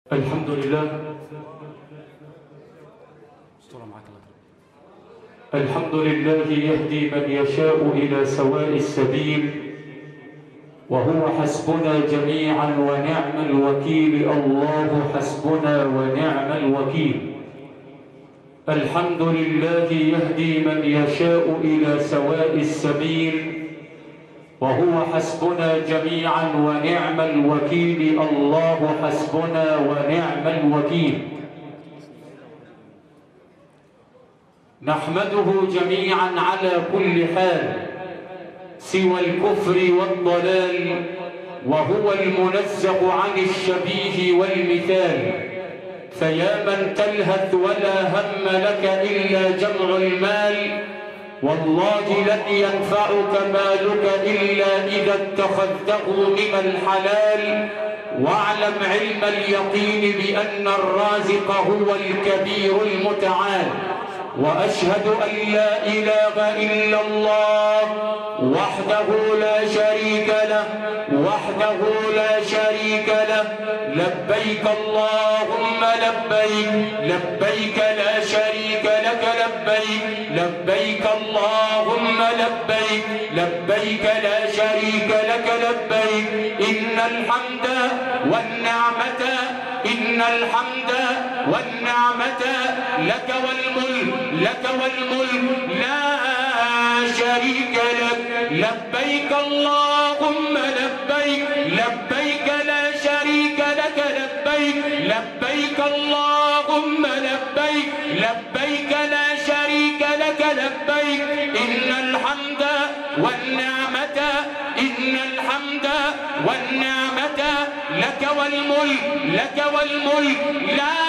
الحمد لله. الحمد لله يهدي من يشاء إلى سواء السبيل، وهو حسبنا جميعا ونعم الوكيل. الله حسبنا ونعم الوكيل. الحمد لله يهدي من يشاء إلى سواء السبيل، وهو حسبنا جميعا ونعم الوكيل. الله حسبنا ونعم الوكيل. نحمده جميعا على كل حال سوى الكفر والضلال، وهو المنزه عن الشبيه والمثال. فيا من تلهث ولا هم لك إلا جمع المال، والله لن ينفعك مالك إلا إذا اتخذته من الحلال. واعلم علم اليقين بأن الرازق هو الكبير المتعال. وأشهد أن لا إله إلا الله وحده لا شريك له، وحده لا شريك له. لبيك اللهم لبيك، لبيك لا شريك لك لبيك، لبيك اللهم لبيك، لبيك لا شريك لك لبيك. إن الحمد والنعمة، إن الحمد والنعمة لك والملك، لك والملك لا شريك لك. لبيك اللهم لبيك، لبيك لا شريك لك لبيك، لبيك اللهم لبيك، لبيك لا شريك لك لبيك. إن الحمد والنعمة، إن الحمد والنعمة لك والملك، لك والملك لا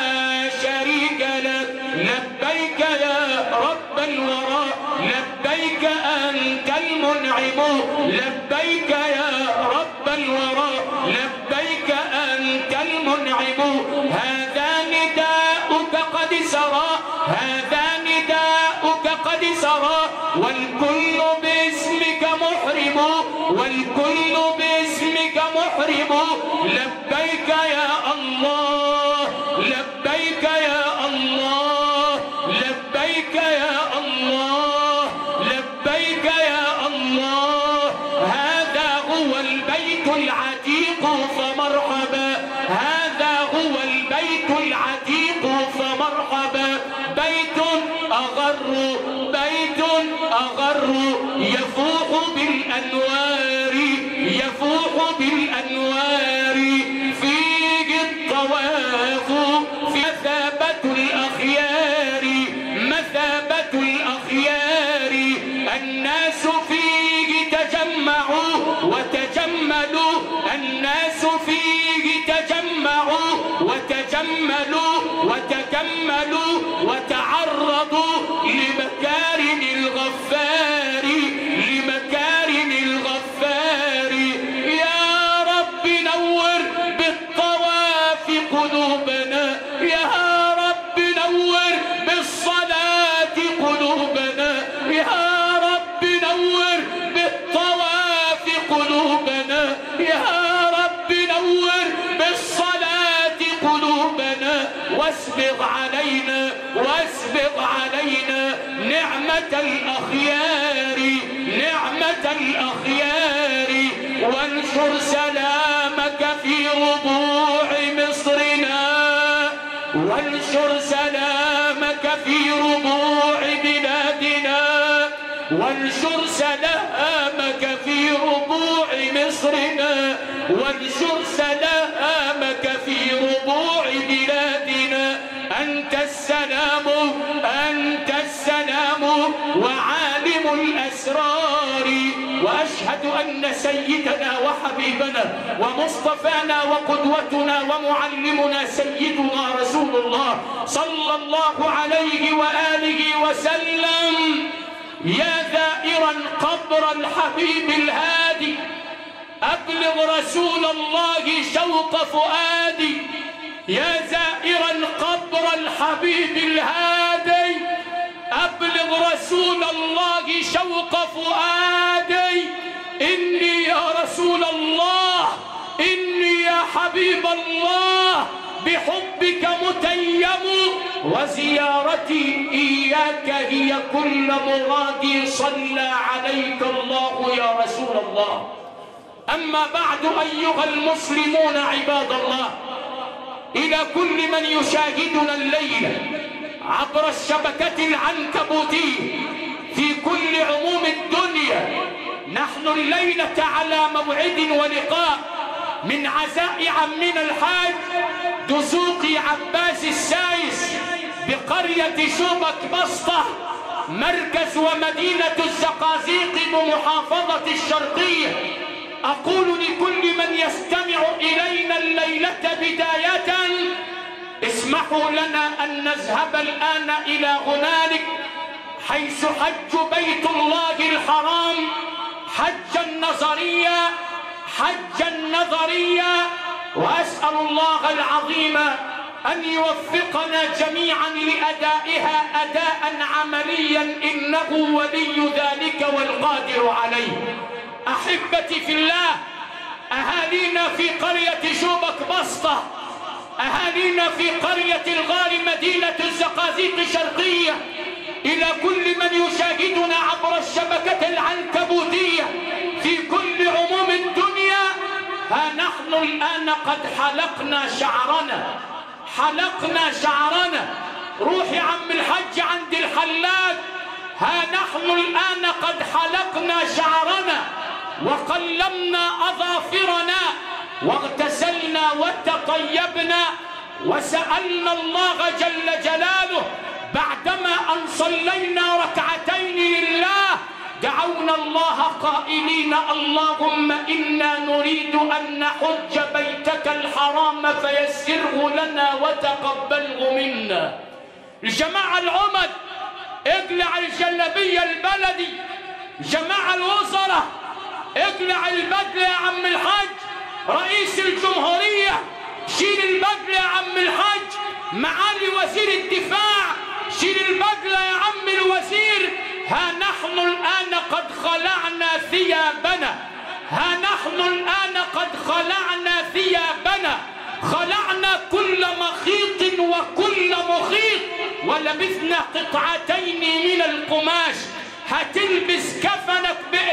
شريك لك. لبيك يا رب الورى، لبيك أنت المنعم، لبيك يا رب الورى، لبيك أنت المنعم. هذا نداؤك قد سرى، هذا نداؤك قد سرى، والكل باسمك محرم، والكل باسمك محرم. لبيك يا الله، لبيك يا الله، لبيك يا الله، لبيك يا الله. هذا هو البيت العتيق فمرحبا، هذا هو البيت العتيق فمرحبا. بيت أغر، بيت أغر يفوح بالأنوار، يفوح بالأنوار. فيه الطواف، في مثابة الأخيار، مثابة الأخيار. الناس فيه تجمعوا وتجملوا، الناس فيه تجمعوا وتجملوا وتكملوا وتعرضوا لمكارم الغفار، لمكارم الغفار. يا رب نور بالطواف قلوبنا، يا رب نور بالصلاة قلوبنا، يا رب نور بالطواف قلوبنا، يا رب نور بالصلاة قلوبنا. واسبغ علينا، واسبغ علينا نعمة الأخيار، نعمة الأخيار. وانشر سلامك في ربوع مصرنا، وانشر سلامك في ربوع بلادنا، وانشر سلامك في ربوع مصرنا، وانشر سلامك في ربوع بلادنا. أنت السلام، أنت السلام وعالم الأسرار. وأشهد أن سيدنا وحبيبنا ومصطفانا وقدوتنا ومعلمنا سيدنا رسول الله صلى الله عليه وآله وسلم. يا زائرا قبر الحبيب الهادي، أبلغ رسول الله شوق فؤادي. يا زائرا قبر الحبيب الهادي، أبلغ رسول الله شوق فؤادي. إني يا رسول الله، إني يا حبيب الله وزيارتي إياك هي كل مرادي، صلى عليك الله يا رسول الله. أما بعد أيها المسلمون عباد الله، إلى كل من يشاهدنا الليلة عبر الشبكة العنكبوتية في كل عموم الدنيا، نحن الليلة على موعد ولقاء من عزاء عمنا الحاج دسوقي عباس السايس بقرية شوبك بسطة، مركز ومدينة الزقازيق بمحافظة الشرقية. أقول لكل من يستمع إلينا الليلة بداية: اسمحوا لنا أن نذهب الآن إلى هنالك حيث حج بيت الله الحرام حجا نظريا، وأسأل الله العظيم أن يوفقنا جميعا لأدائها أداء عمليا، إنه ولي ذلك والقادر عليه. أحبتي في الله، أهالينا في قرية شوبك بسطة، أهالينا في قرية الغار مدينة الزقازيق الشرقية، إلى كل من يشاهدنا عبر الشبكة العنكبوتية في كل عموم الدنيا، ها نحن الآن قد حلقنا شعرنا. روح يا عم الحج عند الحلاق، ها نحن الآن قد حلقنا شعرنا وقلمنا أظافرنا واغتسلنا وتطيبنا، وسألنا الله جل جلاله بعدما أن صلينا ركعتين لله، دعونا الله قائلين: اللهم إنا نريد أن نحج بيتك الحرام فيسره لنا وتقبله منا. الجماعة العمد اقلع الجلبية البلدي، جماعة الوزراء اقلع البدلة يا عم الحاج، رئيس الجمهورية شيل البدلة يا عم الحاج، معالي وزير الدفاع شيل البدلة يا عم الوزير. ها نحن الآن قد خلعنا ثيابنا، خلعنا كل مخيط وكل مخيط، ولبسنا قطعتين من القماش. هتلبس كفنك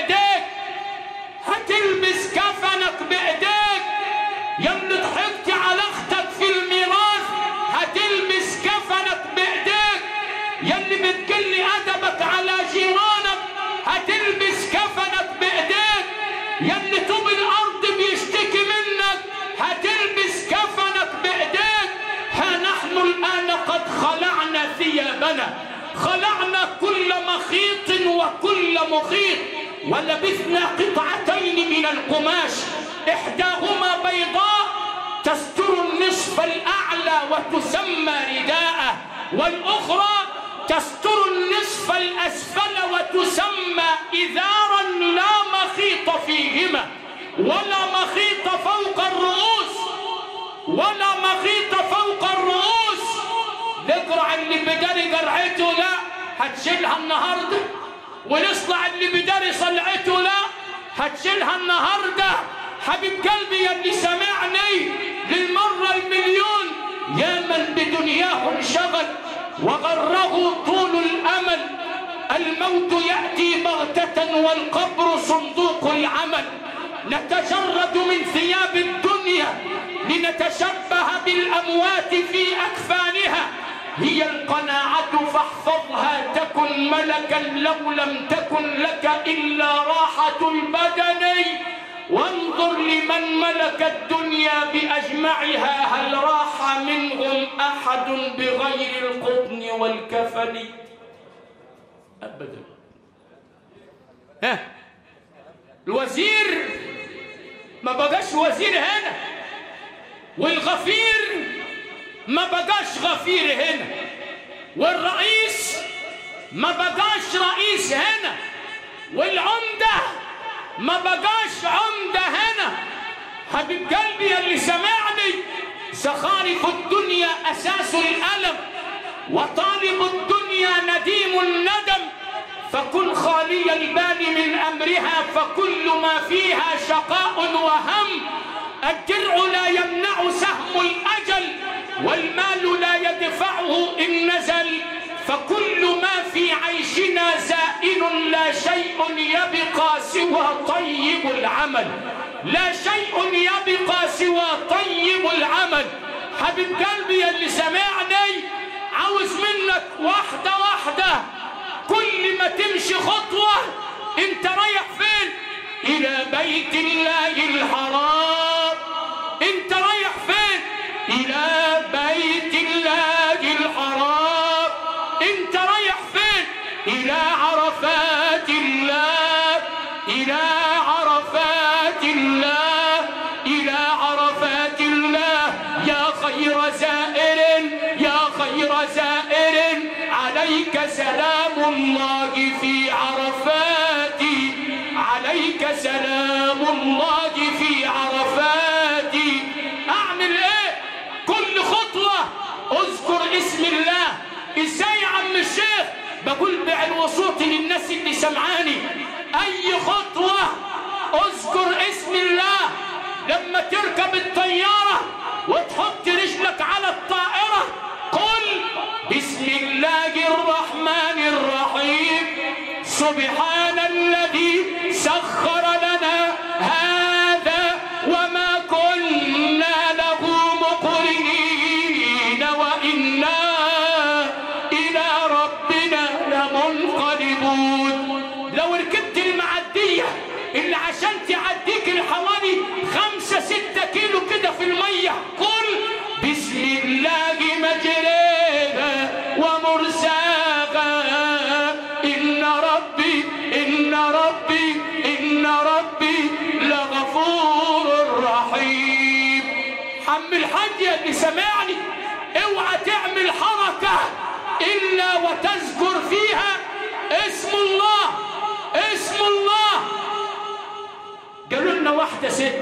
بإيديك، يلي ضحكت على اختك في الميراث هتلبس كفنك بإيديك، يلي بتقل أدبك على جيرانك هتلبس كفنك بإيديك، يلي طوب الأرض بيشتكي منك هتلبس كفنك بإيديك. ها نحن الآن قد خلعنا ثيابنا، خلعنا كل مخيط وكل مخيط، ولبسنا قطعتين من القماش، إحداهما بيضاء تستر النصف الأعلى وتسمى رداء، والأخرى تستر النصف الأسفل وتسمى إزارا، لا مخيط فيهما ولا مخيط فوق الرؤوس. نقرع اللي بداري قرعته لا هتشيلها النهارده، ونصلع اللي بداري صلعته لا هتشيلها النهارده. حبيب قلبي يا اللي سمعني للمرة المليون، يا من بدنياه انشغل وغره طول الأمل، الموت يأتي بغتة والقبر صندوق العمل. نتجرد من ثياب الدنيا لنتشبه بالأموات في أكفانها، هي القناعة فاحفظها تكن ملكا، لو لم تكن لك إلا راحة البدن. وانظر لمن ملك الدنيا بأجمعها، هل راح منهم أحد بغير القطن والكفن؟ أبدا. الوزير ما بقاش وزير هنا، والغفير ما بقاش غفير هنا، والرئيس ما بقاش رئيس هنا، والعمدة ما بقاش عمدة هنا. حبيب قلبي يا اللي سمعني، زخارف الدنيا أساس الألم، وطالب الدنيا نديم الندم، فكن خالي البال من أمرها، فكل ما فيها شقاء وهم. الدرع لا يمنع سهم الأجل، والمال لا يدفعه إن فكل ما في عيشنا زائل، لا شيء يبقى سوى طيب العمل، لا شيء يبقى سوى طيب العمل. حبيب قلبي يا اللي سمعني، عاوز منك واحدة واحدة، كل ما تمشي خطوة انت رايح فين؟ إلى بيت الله الحرام. انت رايح فين؟ إلى بيت الله الحرام. انت رايح فين؟ إلى عرفات الله، إلى عرفات الله، إلى عرفات الله. يا خير زائر، يا خير زائر، عليك سلام الله في عرفات، عليك سلام الله في عرفات. أعمل إيه؟ كل خطوة أذكر اسم الله. إزاي يا عم الشيخ؟ بقول بعلو صوتي للناس اللي سمعاني، أي خطوة أذكر اسم الله. لما تركب الطيارة وتحط رجلك على الطائرة قل بسم الله الرحمن الرحيم، سبحان الذي سخر لنا هذا وما كنا له مقرنين وإنا إلى ربنا لمنقلبون. لو ركبت المعدية اللي عشان تعديك الحوالي 5-6 كيلو كده في المية قل بسم الله مجريها ومرساها، إن ربي إن ربي إن ربي لغفور رحيم. حم الحاج يا اللي سمعني، اوعى تعمل حركة إلا وتذكر فيها اسم الله، اسم الله. قالوا لنا واحدة ست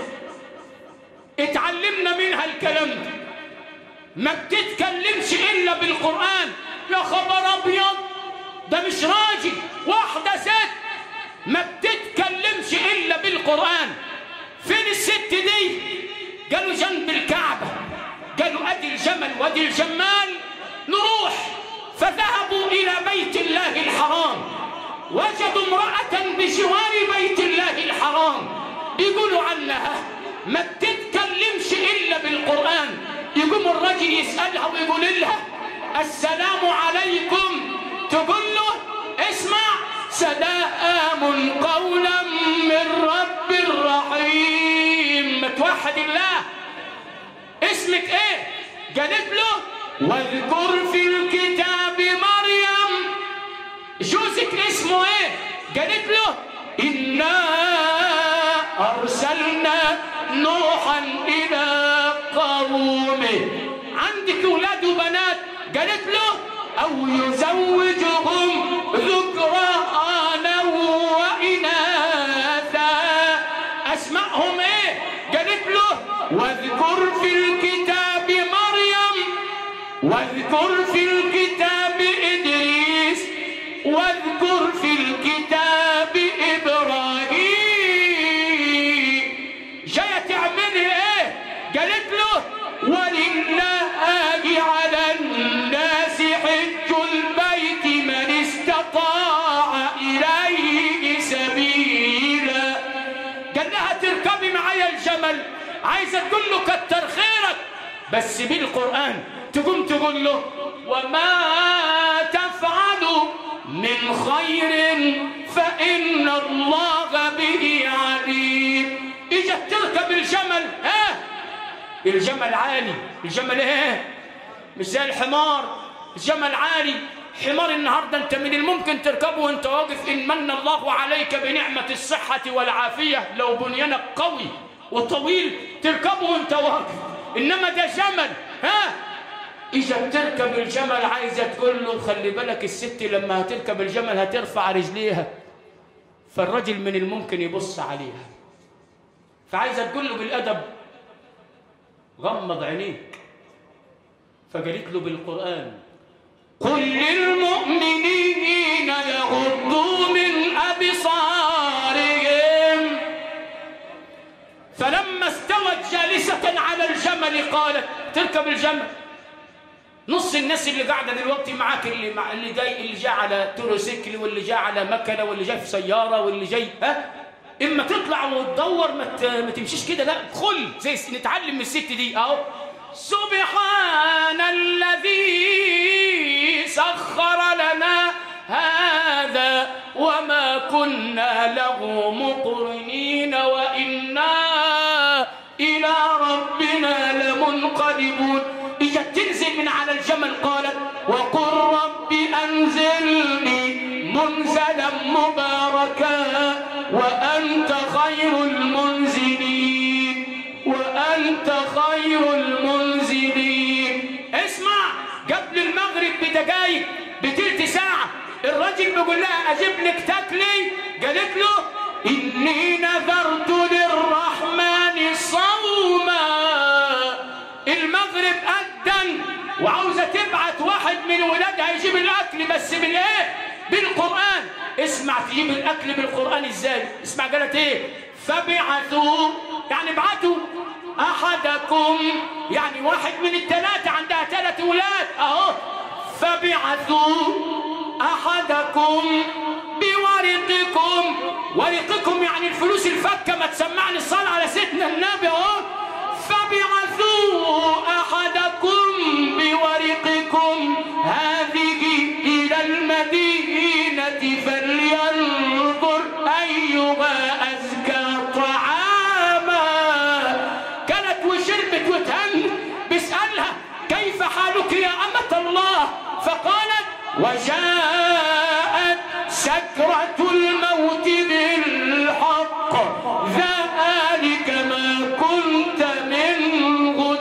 اتعلمنا منها الكلام ده، ما بتتكلمش إلا بالقرآن. يا خبر أبيض، ده مش راجل. واحدة ست ما بتتكلمش إلا بالقرآن. فين الست دي؟ قالوا جنب الكعبة. قالوا أدي الجمل وأدي الجمال، نروح. فذهبوا إلى بيت الله الحرام، وجدوا امرأة بجوار بيت الله الحرام بيقولوا عنها ما بتتكلمش إلا بالقرآن. يقوم الرجل يسألها ويقول لها السلام عليكم، تقول له اسمع سلام قولا من رب رحيم. ما توحد الله. اسمك ايه؟ قالت له واذكر في الكتاب مريم. جوزك اسمه ايه؟ قالت له إنا أرسلنا نوحا إلى قومه. عندك أولاد وبنات؟ قالت له أو يزوجهم ذكرانا وإناثا. أسمائهم إيه؟ قالت له واذكر في الكتاب مريم، واذكر في الكتاب إدريس، واذكر في الكتاب إبراهيم. جاية تعملي إيه؟ قالت له ولله على الناس حج البيت من استطاع إليه سبيلا. قال لها تركبي معايا الجمل، عايزة تقول له كتر خيرك بس بالقرآن. تقوم تقول له وما تفعلوا من خير فإن الله به عليم. إجت تركب الجمل، ها الجمل عالي. الجمل ايه؟ مش زي الحمار، الجمل عالي. حمار النهارده انت من الممكن تركبه وانت واقف ان من الله عليك بنعمة الصحة والعافية، لو بنيانك قوي وطويل تركبه وانت واقف. انما ده جمل، ها إذا تركب الجمل عايزة تقول له خلي بالك الست لما هتركب الجمل هترفع رجليها، فالرجل من الممكن يبص عليها، فعايزة تقول له بالأدب غمض عينيك. فقالت له بالقرآن قل للمؤمنين يغضوا من أبصارهم. فلما استوت جالسة على الجمل قالت تركب الجمل نص الناس اللي قاعده دلوقتي معاك اللي جاي على تروسيكل، واللي جاي على مكنه، واللي جاي في سياره، واللي جاي اما تطلع وتدور ما تمشيش كده، لا ادخل زي نتعلم من الست دي اهو. سبحان الذي سخر لنا هذا وما كنا له مقرنين وإنا إلى ربنا لمنقلبون. إجت تنزل من على الجمل قالت وقل رب أنزلني منزلا مباركا وأنت خير المنزلين وأنت خير المنزلين. اسمع، قبل المغرب بدقايق بتلت ساعة الراجل بيقول لها أجيب لك تاكلي، قالت له إني نذرت للرحمن صوما. المغرب أذن وعاوزة تبعت واحد من ولادها يجيب الأكل، بس بالإيه؟ بالقرآن. اسمع تجيب الأكل بالقرآن إزاي؟ اسمع قالت إيه؟ فبعثوا، يعني ابعتوا أحدكم، يعني واحد من الثلاثة عندها 3 أولاد أهو. فبعثوا أحدكم بورقكم، ورقكم يعني الفلوس الفكة، ما تسمعني الصلاة على سيدنا النبي أهو. فبعثوا أحدكم بورقكم هذه إلى المدينة فلينظر أيها أزكى طعاما. كانت وشربت وتهنت، بيسألها كيف حالك يا أمة الله؟ فقالت وجاءت سكرة الموت بالحق ذلك ما كنت منه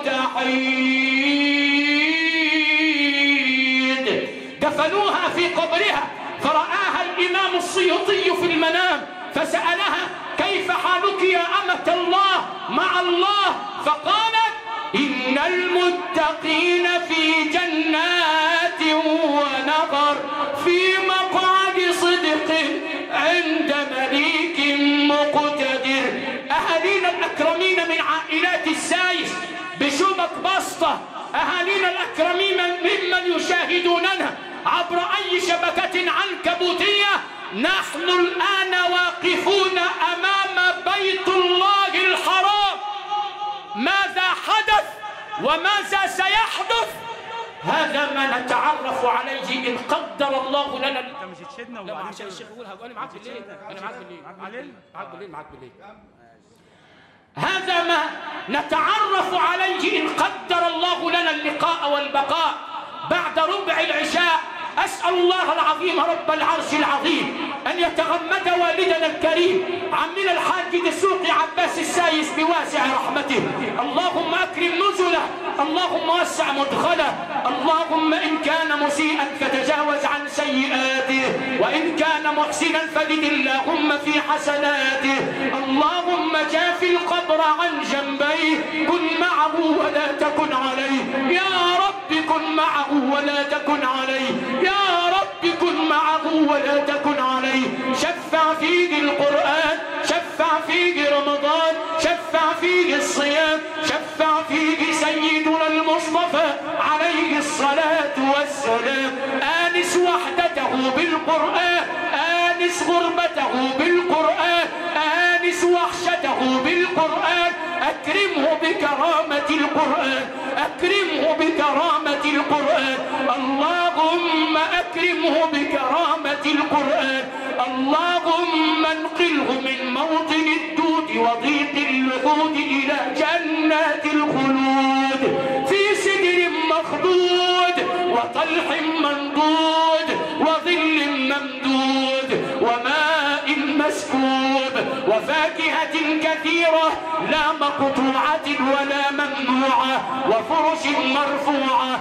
تحيد. دفنوها في قبرها فرآها الإمام السيوطي في المنام فسألها كيف حالك يا أمة الله مع الله؟ فقالت إن المتقين في جنات ونهر في مقعد صدق عند مليك مقتدر. أهالينا الأكرمين من عائلات السايس بشوبك بسطة، أهالينا الأكرمين ممن يشاهدوننا عبر أي شبكة عنكبوتية، نحن الآن واقفون أمام بيت الله الحرام. ماذا حدث وماذا سيحدث؟ هذا ما نتعرف عليه إن قدر الله لنا. انت مش تشدنا لا معلش الشيخ يقولها، انا معاك بالليل، انا معاك بالليل. هذا ما نتعرف عليه إن قدر الله لنا اللقاء والبقاء. بعد ربع العشاء أسأل الله العظيم رب العرش العظيم أن يتغمد والدنا الكريم عمنا الحاج دسوقي عباس السايس بواسع رحمته. اللهم أكرم نزله، اللهم وسع مدخله، اللهم إن كان مسيئا فتجاوز عن سيئاته، وإن كان محسنا فزد اللهم في حسناته. اللهم جاف القبر عن جنبيه، كن معه ولا تكن عليه يا رب، كن معه ولا تكن عليه يا رب، كن معه ولا تكن عليه. شفع فيه القرآن، شفع فيه رمضان، شفع فيه الصيام، شفع فيه سيدنا المصطفى عليه الصلاة والسلام. آنس وحدته بالقرآن، آنس غربته بالقرآن، آنس وحشته بالقرآن. أكرمه بكرامة القرآن، أكرمه بكرامة القرآن. اللهم أكرمه بكرامة القرآن. اللهم انقله من موطن الدود وضيق اللحود إلى جنات الخلود في سدر مخضود وطلح منضود وظل ممدود وماء مسكوب وفاكهة كثيرة لا مقطوعة ولا ممنوعة وفرش مرفوعة.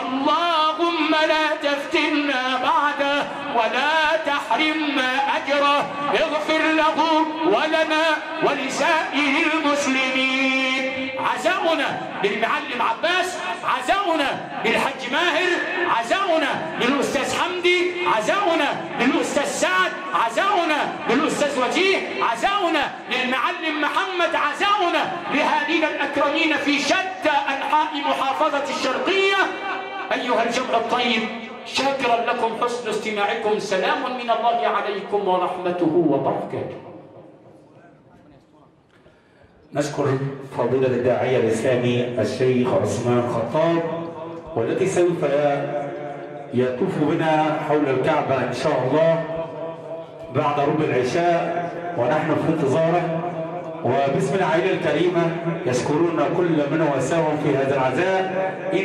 اللهم لا تفتنا بعده ولا تحرمنا أجره. اغفر له ولنا ولسائر المسلمين. عزاؤنا للمعلم عباس، عزاؤنا للحج ماهر، عزاؤنا للأستاذ حمدي، عزاؤنا للأستاذ سعد، عزاؤنا للأستاذ وجيه، عزاؤنا للمعلم محمد، عزاؤنا لهالينا الأكرمين في شتى أنحاء محافظة الشرقية. أيها أيها الجمع الطيب، شاكرا لكم حسن استماعكم. سلام من الله عليكم ورحمته وبركاته. نشكر فضيلة الداعية الإسلامي الشيخ عثمان خطاب، والذي سوف يطوف بنا حول الكعبة إن شاء الله بعد ربع العشاء ونحن في انتظاره. وباسم العائلة الكريمة يشكرون كل من وساهم في هذا العزاء.